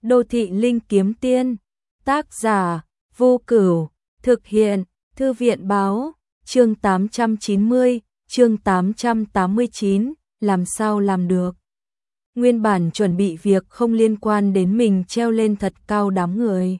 Đô thị linh kiếm tiên, tác giả, Vô Cửu, thực hiện, Thư viện báo, chương 890, chương 889, làm sao làm được. Nguyên bản chuẩn bị việc không liên quan đến mình treo lên thật cao đám người.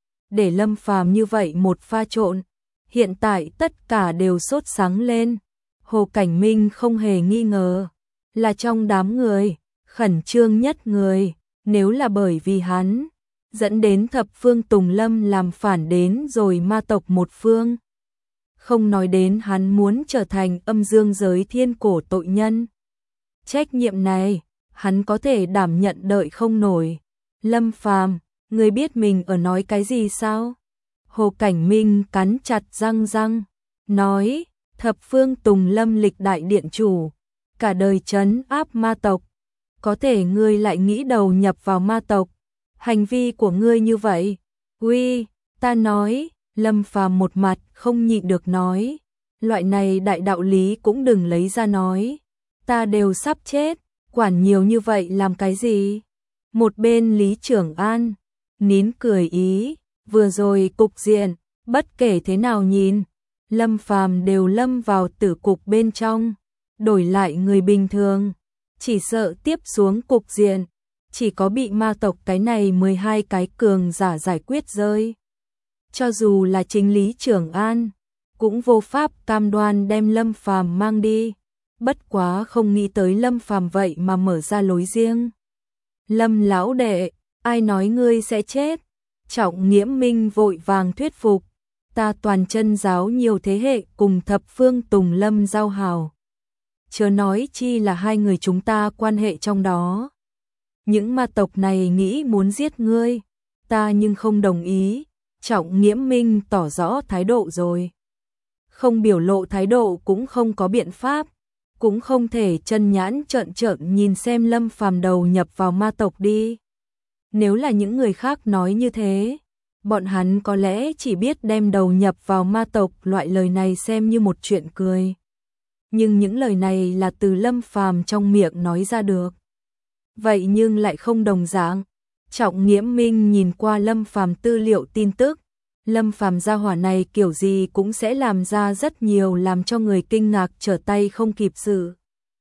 Để Lâm Phàm như vậy một pha trộn, hiện tại tất cả đều sốt sắng lên. Hồ Cảnh Minh không hề nghi ngờ, là trong đám người, khẩn trương nhất người, nếu là bởi vì hắn, dẫn đến thập phương Tùng Lâm làm phản đến rồi ma tộc một phương. Không nói đến hắn muốn trở thành âm dương giới thiên cổ tội nhân. Trách nhiệm này, hắn có thể đảm nhận đợi không nổi. Lâm Phàm, ngươi biết mình ở nói cái gì sao? Hồ Cảnh Minh cắn chặt răng, nói, thập phương Tùng Lâm lịch đại điện chủ, cả đời trấn áp ma tộc, có thể ngươi lại nghĩ đầu nhập vào ma tộc, hành vi của ngươi như vậy. Uy, ta nói, Lâm Phàm một mặt không nhịn được nói, loại này đại đạo lý cũng đừng lấy ra nói, ta đều sắp chết, quản nhiều như vậy làm cái gì? Một bên Lý Trưởng An, nín cười ý, vừa rồi cục diện, bất kể thế nào nhìn, Lâm Phàm đều lâm vào tử cục bên trong, đổi lại người bình thường, chỉ sợ tiếp xuống cục diện, chỉ có bị ma tộc cái này 12 cái cường giả giải quyết rơi. Cho dù là chính Lý Trưởng An, cũng vô pháp cam đoan đem Lâm Phàm mang đi, bất quá không nghĩ tới Lâm Phàm vậy mà mở ra lối riêng. Lâm lão đệ, ai nói ngươi sẽ chết? Trọng Nghiễm Minh vội vàng thuyết phục, ta toàn chân giáo nhiều thế hệ cùng thập phương Tùng Lâm giao hảo. Chớ nói chi là hai người chúng ta quan hệ trong đó. Những ma tộc này nghĩ muốn giết ngươi, ta nhưng không đồng ý. Trọng Nghiễm Minh tỏ rõ thái độ rồi. Không biểu lộ thái độ cũng không có biện pháp, cũng không thể chân nhãn trợn trợn nhìn xem Lâm Phàm đầu nhập vào ma tộc đi. Nếu là những người khác nói như thế, bọn hắn có lẽ chỉ biết đem đầu nhập vào ma tộc loại lời này xem như một chuyện cười. Nhưng những lời này là từ Lâm Phàm trong miệng nói ra được. Vậy nhưng lại không đồng dạng. Trọng Nghiễm Minh nhìn qua Lâm Phàm tư liệu tin tức, Lâm Phàm gia hỏa này kiểu gì cũng sẽ làm ra rất nhiều làm cho người kinh ngạc trở tay không kịp sự.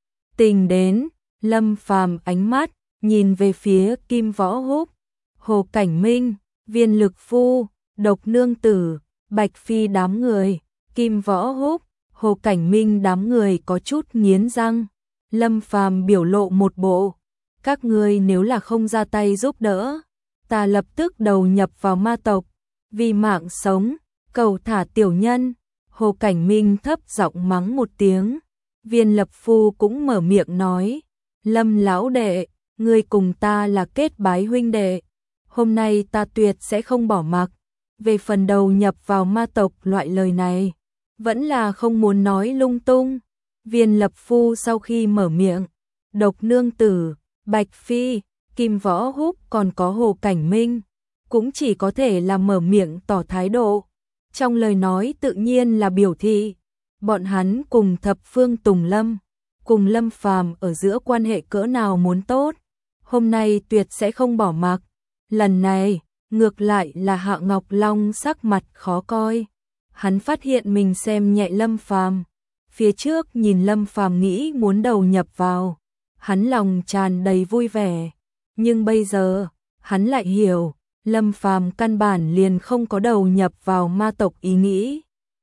Tình đến, Lâm Phàm ánh mắt nhìn về phía Kim Võ Húc, Hồ Cảnh Minh, Viên Lực Phu, Độc Nương Tử, Bạch Phi đám người, Kim Võ Húc, Hồ Cảnh Minh đám người có chút nghiến răng. Lâm Phàm biểu lộ một bộ, các ngươi nếu là không ra tay giúp đỡ, ta lập tức đầu nhập vào ma tộc, vì mạng sống, cầu thả tiểu nhân. Hồ Cảnh Minh thấp giọng mắng một tiếng, Viên Lập Phu cũng mở miệng nói, Lâm lão đệ, ngươi cùng ta là kết bái huynh đệ, hôm nay ta tuyệt sẽ không bỏ mặc. Về phần đầu nhập vào ma tộc loại lời này, vẫn là không muốn nói lung tung. Viên Lập Phu sau khi mở miệng, Độc Nương Tử, Bạch Phi, Kim Võ Húc còn có Hồ Cảnh Minh, cũng chỉ có thể là mở miệng tỏ thái độ. Trong lời nói tự nhiên là biểu thị, bọn hắn cùng thập phương Tùng Lâm, cùng Lâm Phàm ở giữa quan hệ cỡ nào muốn tốt, hôm nay tuyệt sẽ không bỏ mặc. Lần này, ngược lại là Hạ Ngọc Long sắc mặt khó coi. Hắn phát hiện mình xem nhẹ Lâm Phàm. Phía trước nhìn Lâm Phàm nghĩ muốn đầu nhập vào, hắn lòng tràn đầy vui vẻ, nhưng bây giờ, hắn lại hiểu, Lâm Phàm căn bản liền không có đầu nhập vào ma tộc ý nghĩ.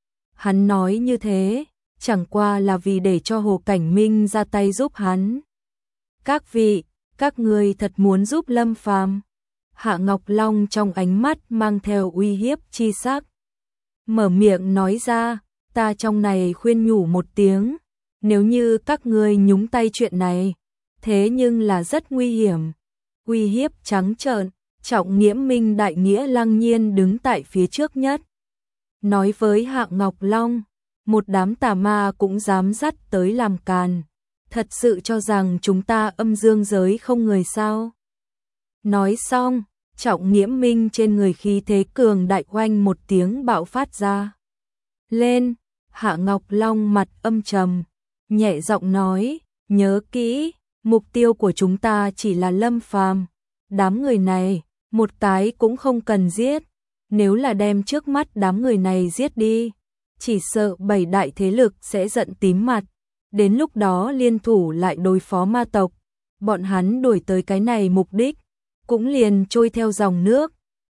Hắn nói như thế, chẳng qua là vì để cho Hồ Cảnh Minh ra tay giúp hắn. Các vị, các ngươi thật muốn giúp Lâm Phàm? Hạ Ngọc Long trong ánh mắt mang theo uy hiếp chi sắc. Mở miệng nói ra, ta trong này khuyên nhủ một tiếng, nếu như các ngươi nhúng tay chuyện này, thế nhưng là rất nguy hiểm. Uy hiếp trắng trợn, Trọng Nghiễm Minh đại nghĩa lăng nhiên đứng tại phía trước nhất. Nói với Hạ Ngọc Long, một đám tà ma cũng dám dắt tới làm càn. Thật sự cho rằng chúng ta âm dương giới không người sao? Nói xong, Trọng Nghiễm Minh trên người khí thế cường đại oanh một tiếng bạo phát ra. Lên, Hạ Ngọc Long mặt âm trầm, nhẹ giọng nói, nhớ kỹ, mục tiêu của chúng ta chỉ là Lâm Phàm. Đám người này, một cái cũng không cần giết, nếu là đem trước mắt đám người này giết đi, chỉ sợ 7 đại thế lực sẽ giận tím mặt, đến lúc đó liên thủ lại đối phó ma tộc, bọn hắn đuổi tới cái này mục đích, cũng liền trôi theo dòng nước.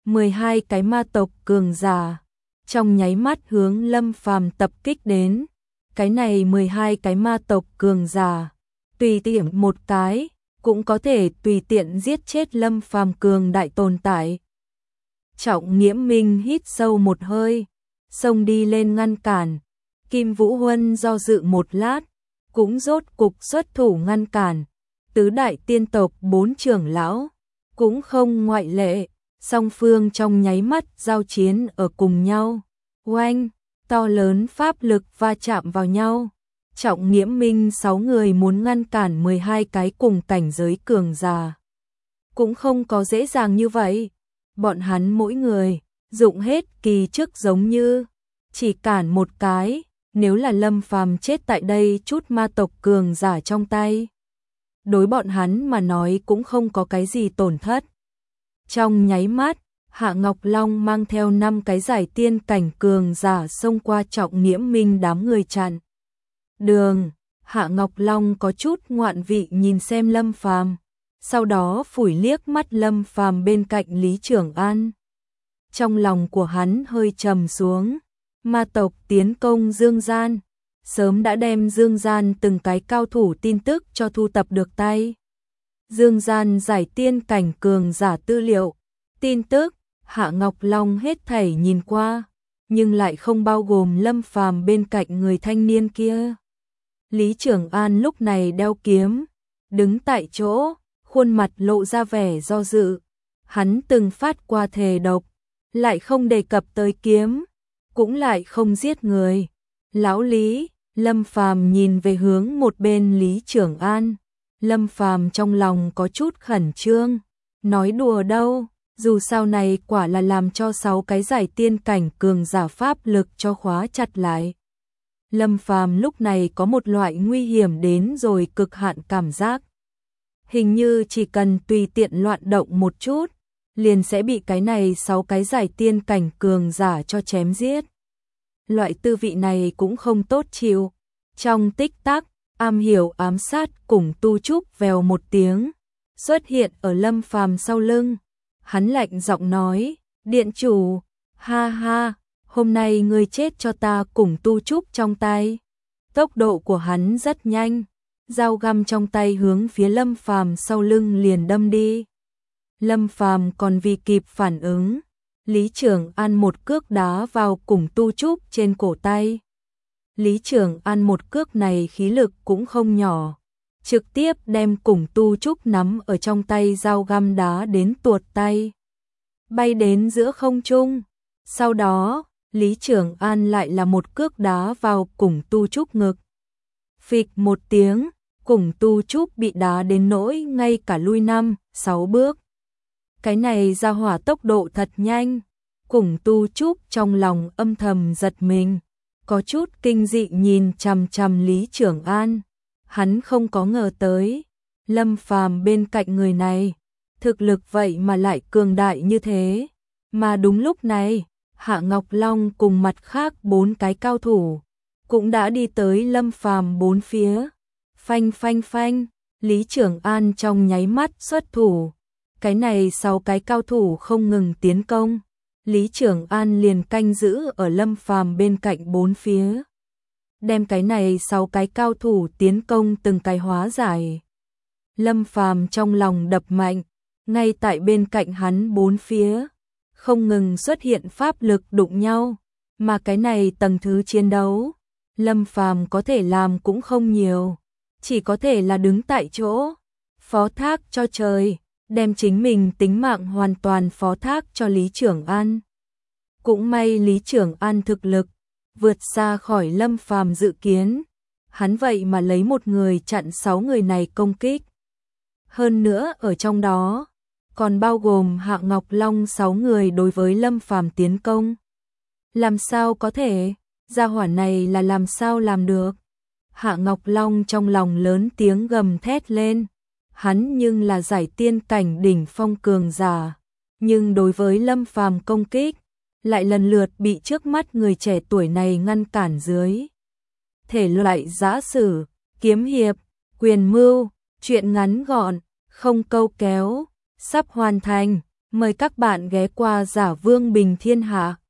12 cái ma tộc cường giả trong nháy mắt hướng Lâm Phàm tập kích đến. Cái này 12 cái ma tộc cường giả, tùy tiện một cái cũng có thể tùy tiện giết chết Lâm Phàm cường đại tồn tại. Trọng Nghiễm Minh hít sâu một hơi, xông đi lên ngăn cản. Kim Vũ Huân do dự một lát, cũng rốt cục xuất thủ ngăn cản. Tứ đại tiên tộc 4 trưởng lão cũng không ngoại lệ, song phương trong nháy mắt giao chiến ở cùng nhau. Oanh, to lớn pháp lực va chạm vào nhau. Trọng Nghiễm Minh 6 người muốn ngăn cản 12 cái cùng cảnh giới cường giả, cũng không có dễ dàng như vậy. Bọn hắn mỗi người dụng hết kỳ trước, giống như chỉ cản một cái, nếu là Lâm Phàm chết tại đây chút ma tộc cường giả trong tay, đối bọn hắn mà nói cũng không có cái gì tổn thất. Trong nháy mắt, Hạ Ngọc Long mang theo 5 cái giải tiên cảnh cường giả xông qua Trọng Nghiễm Minh đám người chặn đường. Hạ Ngọc Long có chút ngoạn vị nhìn xem Lâm Phàm, sau đó phủi liếc mắt Lâm Phàm bên cạnh Lý Trường An. Trong lòng của hắn hơi trầm xuống, ma tộc tiến công Dương Gian, sớm đã đem Dương Gian từng cái cao thủ tin tức cho thu tập được tay. Dương Gian giải tiên cảnh cường giả tư liệu, tin tức, Hạ Ngọc Long hết thảy nhìn qua, nhưng lại không bao gồm Lâm Phàm bên cạnh người thanh niên kia. Lý Trường An lúc này đeo kiếm, đứng tại chỗ, khuôn mặt lộ ra vẻ do dự. Hắn từng phát qua thề độc, lại không đề cập tới kiếm, cũng lại không giết người. Lão Lý, Lâm Phàm nhìn về hướng một bên Lý Trường An. Lâm Phàm trong lòng có chút khẩn trương, nói đùa đâu, dù sao này quả là làm cho 6 cái giải tiên cảnh cường giả pháp lực cho khóa chặt lại. Lâm Phàm lúc này có một loại nguy hiểm đến rồi cực hạn cảm giác. Hình như chỉ cần tùy tiện loạn động một chút, liền sẽ bị cái này 6 cái giải tiên cảnh cường giả cho chém giết. Loại tư vị này cũng không tốt chịu. Trong tích tắc, am hiểu ám sát cùng Tu Trúc vèo một tiếng xuất hiện ở Lâm Phàm sau lưng. Hắn lạnh giọng nói, điện chủ, ha ha, hôm nay ngươi chết cho ta cùng Tu Trúc trong tay. Tốc độ của hắn rất nhanh, dao găm trong tay hướng phía Lâm Phàm sau lưng liền đâm đi. Lâm Phàm còn vì kịp phản ứng, Lý Trường An một cước đá vào cùng Tu Trúc trên cổ tay. Lý Trường An một cước này khí lực cũng không nhỏ, trực tiếp đem cùng Tu Trúc nắm ở trong tay dao găm đá đến tuột tay, bay đến giữa không trung. Sau đó, Lý Trường An lại là một cước đá vào cùng Tu Trúc ngực. Phịch một tiếng, cùng Tu Trúc bị đá đến nỗi ngay cả lui 5-6 bước. Cái này ra hỏa tốc độ thật nhanh, cùng Tu Trúc trong lòng âm thầm giật mình, có chút kinh dị nhìn chằm chằm Lý Trường An. Hắn không có ngờ tới, Lâm Phàm bên cạnh người này, thực lực vậy mà lại cường đại như thế. Mà đúng lúc này, Hạ Ngọc Long cùng mặt khác 4 cái cao thủ cũng đã đi tới Lâm Phàm bốn phía. Phanh phanh phanh, Lý Trường An trong nháy mắt xuất thủ. Cái này 6 cái cao thủ không ngừng tiến công, Lý Trường An liền canh giữ ở Lâm Phàm bên cạnh bốn phía, đem cái này 6 cái cao thủ tiến công từng cái hóa giải. Lâm Phàm trong lòng đập mạnh, ngay tại bên cạnh hắn bốn phía không ngừng xuất hiện pháp lực đụng nhau, mà cái này tầng thứ chiến đấu, Lâm Phàm có thể làm cũng không nhiều, chỉ có thể là đứng tại chỗ, phó thác cho trời, đem chính mình tính mạng hoàn toàn phó thác cho Lý Trường An. Cũng may Lý Trường An thực lực vượt xa khỏi Lâm Phàm dự kiến, hắn vậy mà lấy một người chặn 6 người này công kích. Hơn nữa ở trong đó còn bao gồm Hạ Ngọc Long 6 người đối với Lâm Phàm tiến công. Làm sao có thể, gia hỏa này là làm sao làm được? Hạ Ngọc Long trong lòng lớn tiếng gầm thét lên, hắn nhưng là giải tiên cảnh đỉnh phong cường giả, nhưng đối với Lâm Phàm công kích, lại lần lượt bị trước mắt người trẻ tuổi này ngăn cản dưới. Thể loại giã sử, kiếm hiệp, quyền mưu, truyện ngắn gọn, không câu kéo, sắp hoàn thành, mời các bạn ghé qua Giả Vương Bình Thiên Hạ.